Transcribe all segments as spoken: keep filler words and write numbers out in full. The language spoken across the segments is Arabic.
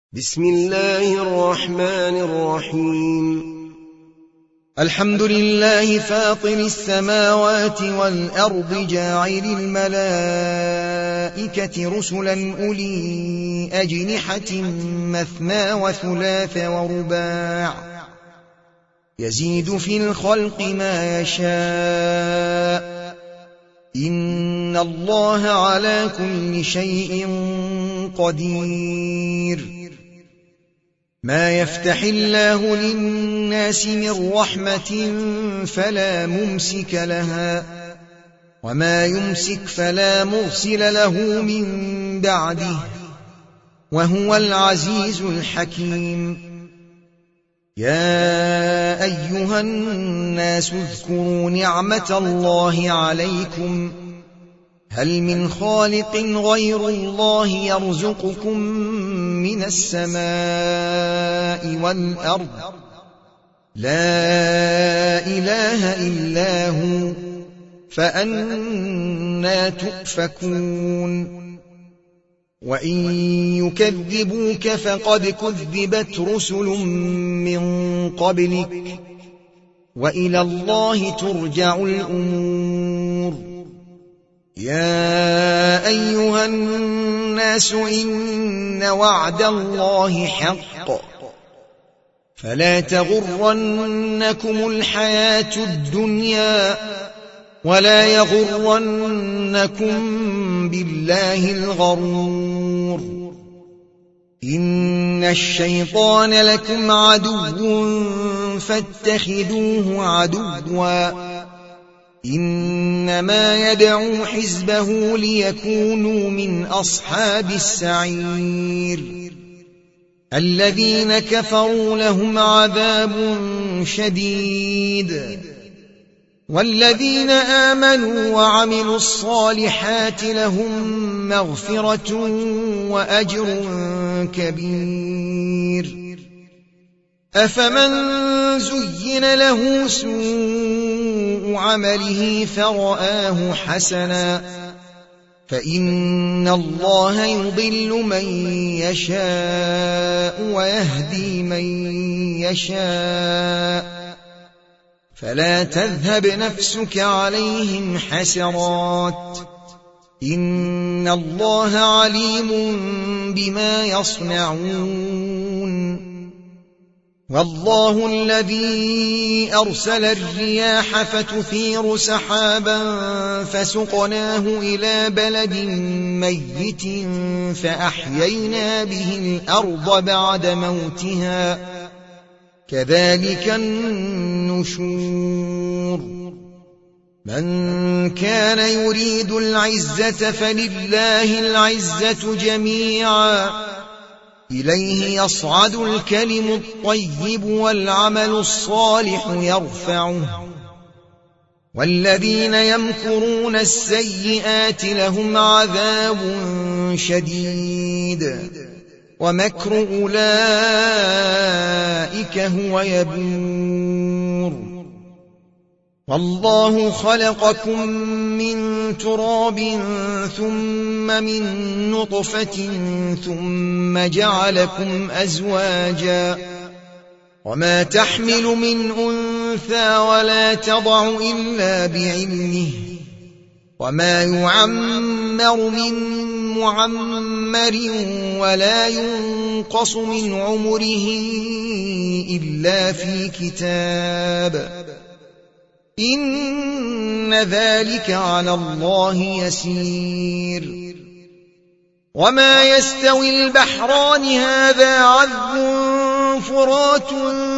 بسم الله الرحمن الرحيم. الحمد لله فاطر السماوات والأرض جاعل الملائكة رسلا أولي أجنحة مثنى وثلاث ورباع يزيد في الخلق ما يشاء إن الله على كل شيء قدير. ما يفتح الله للناس من رحمة فلا ممسك لها وما يمسك فلا مرسل له من بعده وهو العزيز الحكيم. يا أيها الناس اذكروا نعمة الله عليكم هل من خالق غير الله يرزقكم من السماء والأرض لا إله إلا هو فأنى تؤفكون. وإن يكذبوك فقد كذبت رسل من قبلك وإلى الله ترجع الأمور. يا أيها الناس إن وعد الله حق فلا تغرنكم الحياة الدنيا ولا يغرنكم بالله الغرور. إن الشيطان لكم عدو فاتخذوه عدوا إنما يدعو حزبه ليكونوا من أصحاب السعير. الذين كفروا لهم عذاب شديد والذين آمنوا وعملوا الصالحات لهم مغفرة وأجر كبير. أفمن زين له سوء عمله فرآه حسنا فإن الله يضل من يشاء ويهدي من يشاء فلا تذهب نفسك عليهم حسرات إن الله عليم بما يصنعون. والله الذي أرسل الرياح فتثير سحابا فسقناه إلى بلد ميت فأحيينا به الأرض بعد موتها كذلك النشور. من كان يريد العزة فلله العزة جميعا إليه يصعد الكلم الطيب والعمل الصالح يرفعه والذين يمكرون السيئات لهم عذاب شديد ومكر أولئك هو يبور. والله خلقكم من تراب ثم من نطفة ثم جعلكم أزواجا وما تحمل من أنثى ولا تضع إلا بعلمه وما يعمر من معمر ولا ينقص من عمره إلا في كتاب إن ذلك على الله يسير. وما يستوي البحران هذا عذب فرات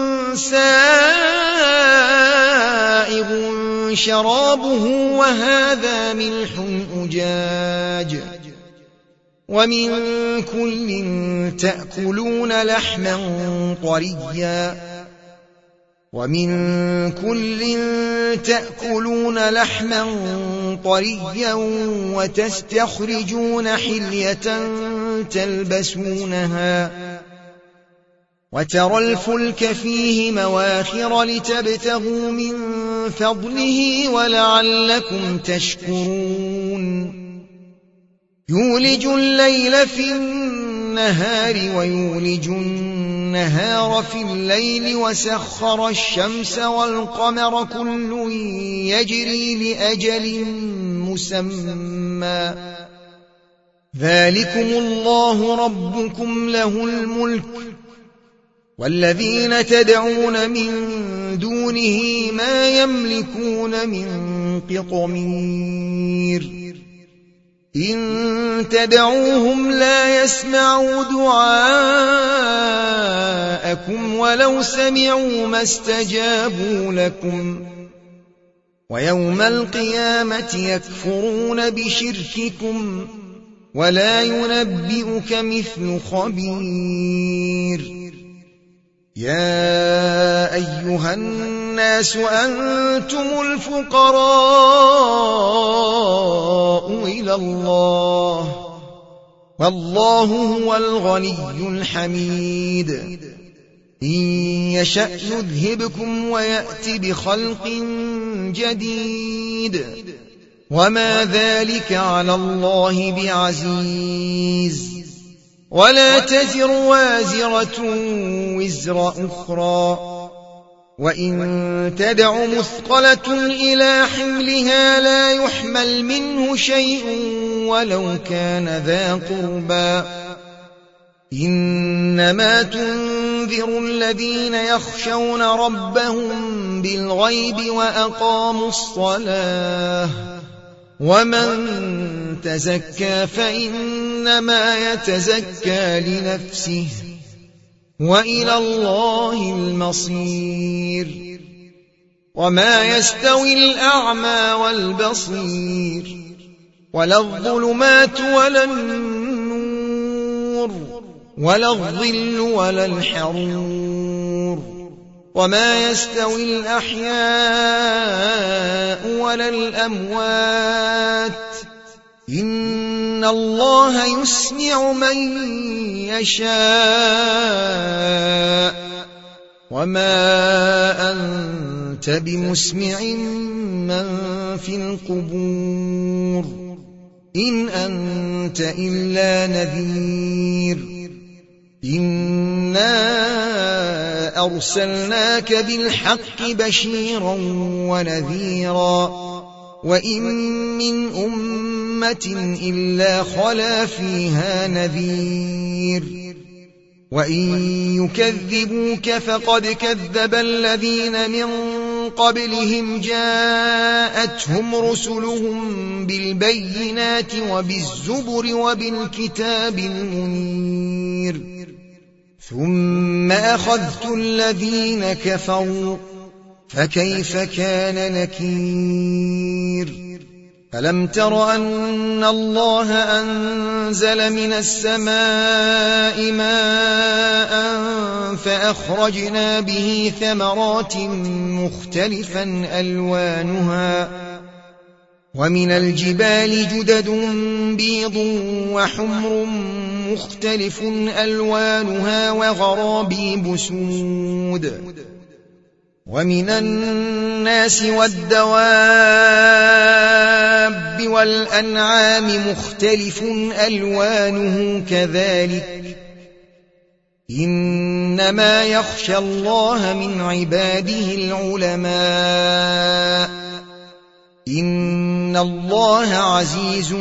سائغ شرابه وهذا ملح أجاج ومن كل تأكلون لحما طريا ومن كل تأكلون لحما طريا وتستخرجون حلية تلبسونها وترى الفلك فيه مواخر لتبتغوا من فضله ولعلكم تشكرون. يولج الليل في النهار ويولج النهار في الليل وسخر الشمس والقمر كل يجري لأجل مسمى ذلكم الله ربكم له الملك والذين تدعون من دونه ما يملكون من قطمير إن تدعوهم لا يسمعوا دعاءكم ولو سمعوا ما استجابوا لكم ويوم القيامة يكفرون بشرككم ولا ينبئك مثل خبير يا أيها الناس أنتم الفقراء إلى الله والله هو الغني الحميد إن يشأ يذهبكم ويأت بخلق جديد وما ذلك على الله بعزيز ولا تزر وازرة وزر أخرى وإن تدع مثقلة إلى حملها لا يحمل منه شيء ولو كان ذا قربى إنما تنذر الذين يخشون ربهم بالغيب وأقاموا الصلاة ومن تزكى فإنما يتزكى لنفسه وإلى الله المصير وما يستوي الأعمى والبصير ولا الظلمات ولا النور ولا الظل ولا الحرور وما يستوي الأحياء ولا الأموات إن الله يسمع من يشاء وما أنت بمسمع من في القبور إن أنت إلا نذير إنا أرسلناك بالحق بشيرا ونذيرا وإن من أمة إلا خلا فيها نذير وإن يكذبوك فقد كذب الذين من قبلهم جاءتهم رسلهم بالبينات وبالزبر وبالكتاب المنير ثم أخذت الذين كفروا فكيف كان نكير ألم تر أن الله أنزل من السماء ماء فأخرجنا به ثمرات مختلفا ألوانها ومن الجبال جدد بيض وحمر مختلف ألوانها وغرابيب سود ومن الناس والدواب والأنعام مختلف ألوانه كذلك إنما يخشى الله من عباده العلماء إن الله عزيز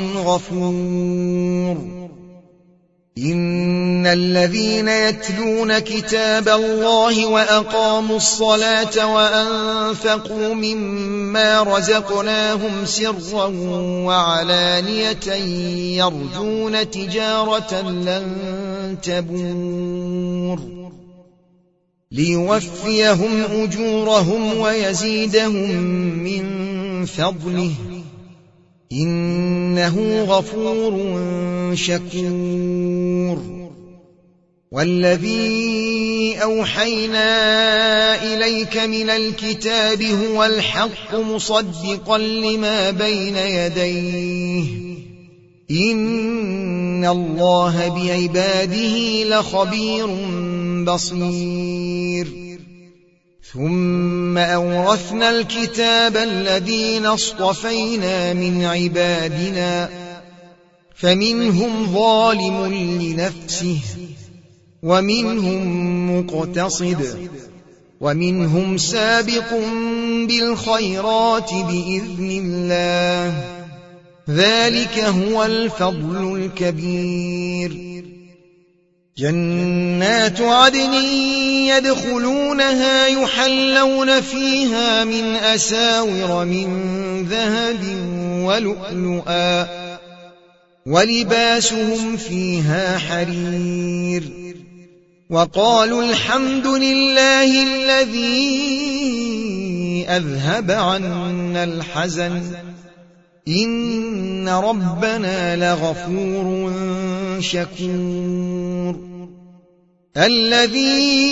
غفور إن الذين يتلون كتاب الله وأقاموا الصلاة وأنفقوا مما رزقناهم سرا وعلانية يرجون تجارة لن تبور ليوفيهم أجورهم ويزيدهم من فضله إنه غفور شكور والذي أوحينا إليك من الكتاب هو الحق مصدقا لما بين يديه إن الله بعباده لخبير بصير ثم أورثنا الكتاب الذين اصطفينا من عبادنا فمنهم ظالم لنفسه ومنهم مقتصد ومنهم سابق بالخيرات بإذن الله، ذلك هو الفضل الكبير. جنات عدن يدخلونها يحلون فيها من أساور من ذهب ولؤلؤا ولباسهم فيها حرير. وقالوا الحمد لله الذي أذهب عنا الحزن إن ربنا لغفور شكور. الذي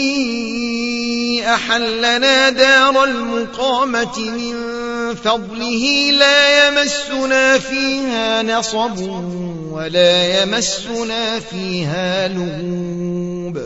أحلنا دار المقامة من فضله لا يمسنا فيها نصب ولا يمسنا فيها لغوب.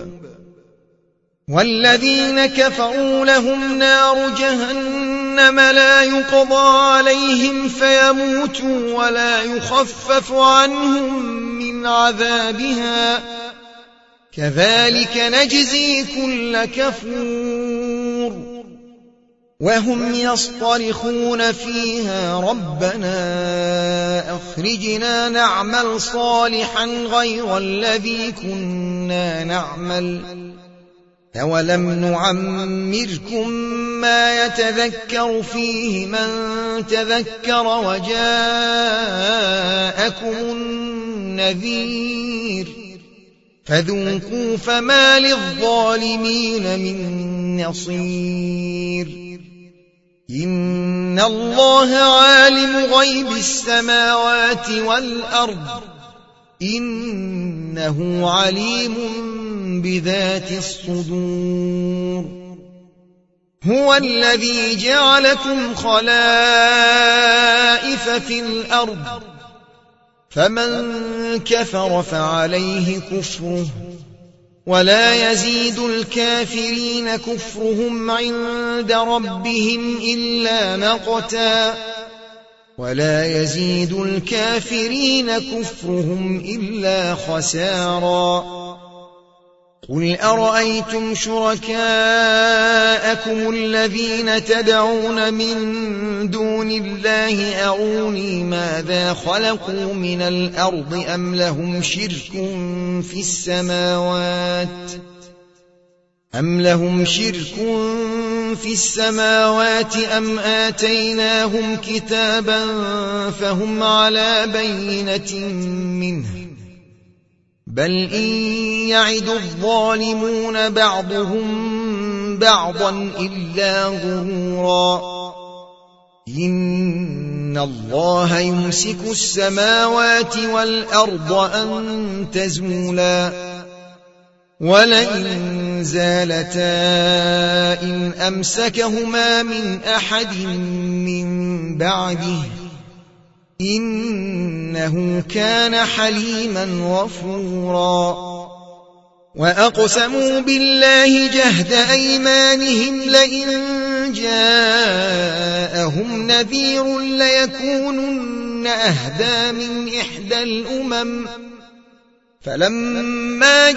والذين كفروا لهم نار جهنم لا يقضى عليهم فيموتوا ولا يخفف عنهم من عذابها، كذلك نجزي كل كفور. وهم يصطرخون فيها ربنا أخرجنا نعمل صالحا غير الذي كنا نعمل أولم نعمركم ما يتذكر فيه من تذكر وجاءكم النذير فذوقوا فما للظالمين من نصير. إن الله عالم غيب السماوات والأرض إنه عليم بذات الصدور. هو الذي جعلكم خلائف في الأرض فمن كفر فعليه كفره ولا يزيد الكافرين كفرهم عند ربهم إلا مقتا ولا يزيد الكافرين كفرهم إلا خسارا. قل أرأيتم شركاءكم الذين تدعون من دون الله أروني ماذا خلقوا من الأرض أم لهم شرك في السماوات أم لهم شرك في السماوات أم آتيناهم كتابا فهم على بينة منه بل إن يعد الظالمون بعضهم بعضا إلا غرورا. إن الله يمسك السماوات والأرض أن تزولا ولئن زالتا إن أمسكهما من أحد من بعده إنه كان حليما غفورا. وأقسموا بالله جهد أيمانهم لئن جاءهم نذير ليكونن أهدى من إحدى الأمم فلما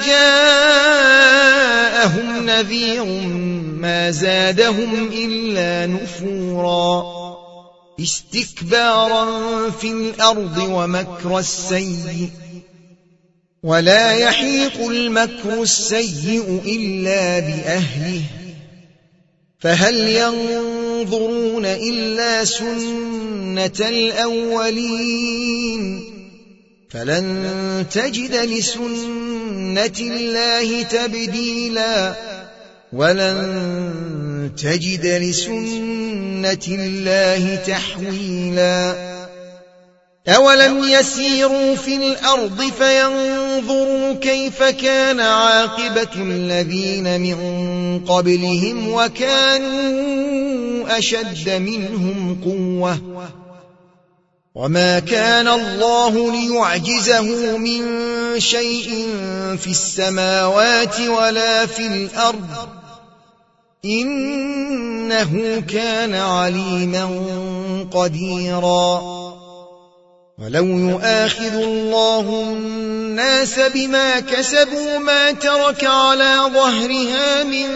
جاءهم نذير ما زادهم إلا نفورا استكبارا في الأرض ومكر السيء ولا يحيق المكر السيء إلا بأهله فهل ينظرون إلا سنة الأولين فلن تجد لسنة الله تبديلا ولن تجد لسنة الله تحويلا. أولم يسيروا في الأرض فينظروا كيف كان عاقبة الذين من قبلهم وكانوا أشد منهم قوة وما كان الله ليعجزه من شيء في السماوات ولا في الأرض إنه كان عليما قديرا. ولو يؤاخذ الله الناس بما كسبوا ما ترك على ظهرها من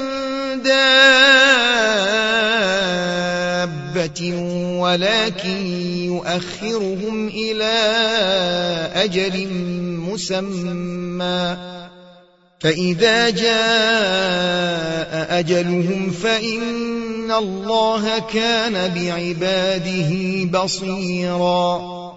دابة ولكن يؤخرهم إلى أجل مسمى فإذا جاء أجلهم فإن الله كان بعباده بصيرا